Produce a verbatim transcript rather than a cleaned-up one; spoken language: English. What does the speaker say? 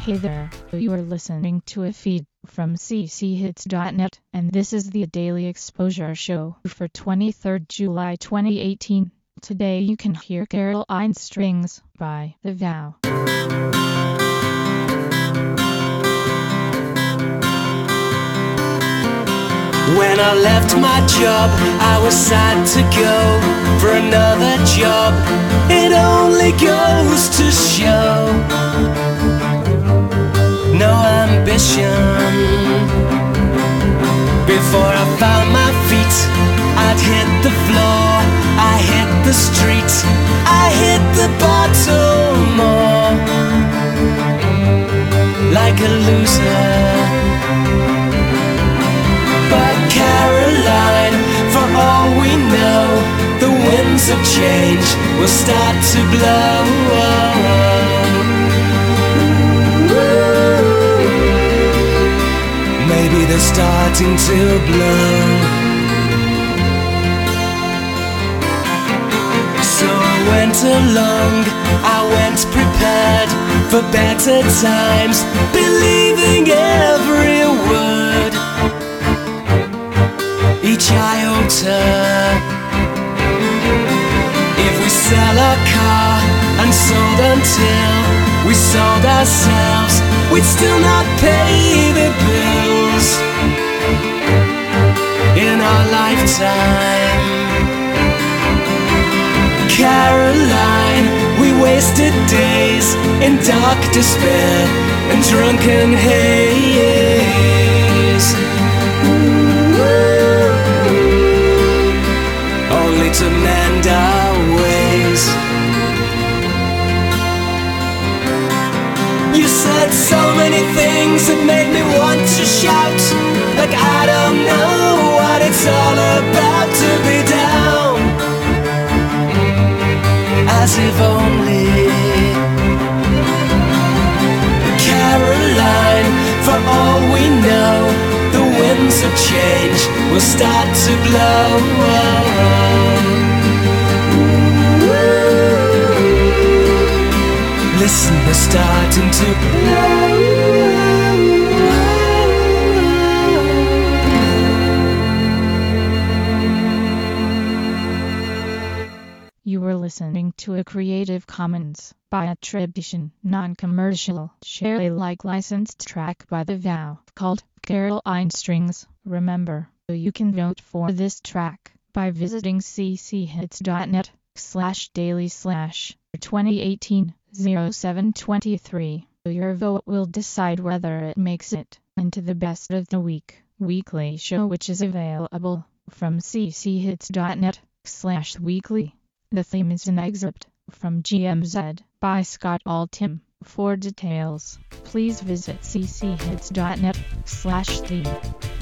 Hey there, you are listening to a feed from c c hits dot net, and this is the Daily Exposure Show for twenty-third July twenty eighteen. Today you can hear Caroline Strings by The Vow. When I left my job, I was sad to go for another job. It only goes to show no ambition. Before I found my feet, I'd hit the floor, I hit the street, I hit the bottom more like a loser. But Caroline, for all we know, the winds of change will start to blow. Maybe they're starting to blow. So I went along, I went prepared for better times, believing every word, each iota. If we sell a car and sold until we sold ourselves, we'd still not pay the bills in our lifetime. Caroline, we wasted days in dark despair and drunken haze, only to mend our ways. You said so many things that made me want to shout, like I don't know what it's all about to be down, as if only. Caroline, for all we know, the winds of change will start to blow. Listen, they're starting to blow. You were listening to a Creative Commons by attribution, non-commercial, share Alike licensed track by The Vow called Caroline Strings. Remember, you can vote for this track by visiting c c hits dot net slash daily slash twenty eighteen oh seven twenty-three. Your vote will decide whether it makes it into the Best of the Week weekly show, which is available from c c hits dot net slash weekly. The theme is an excerpt from G M Z by Scott Altham. For details, please visit c c hits dot net slash theme.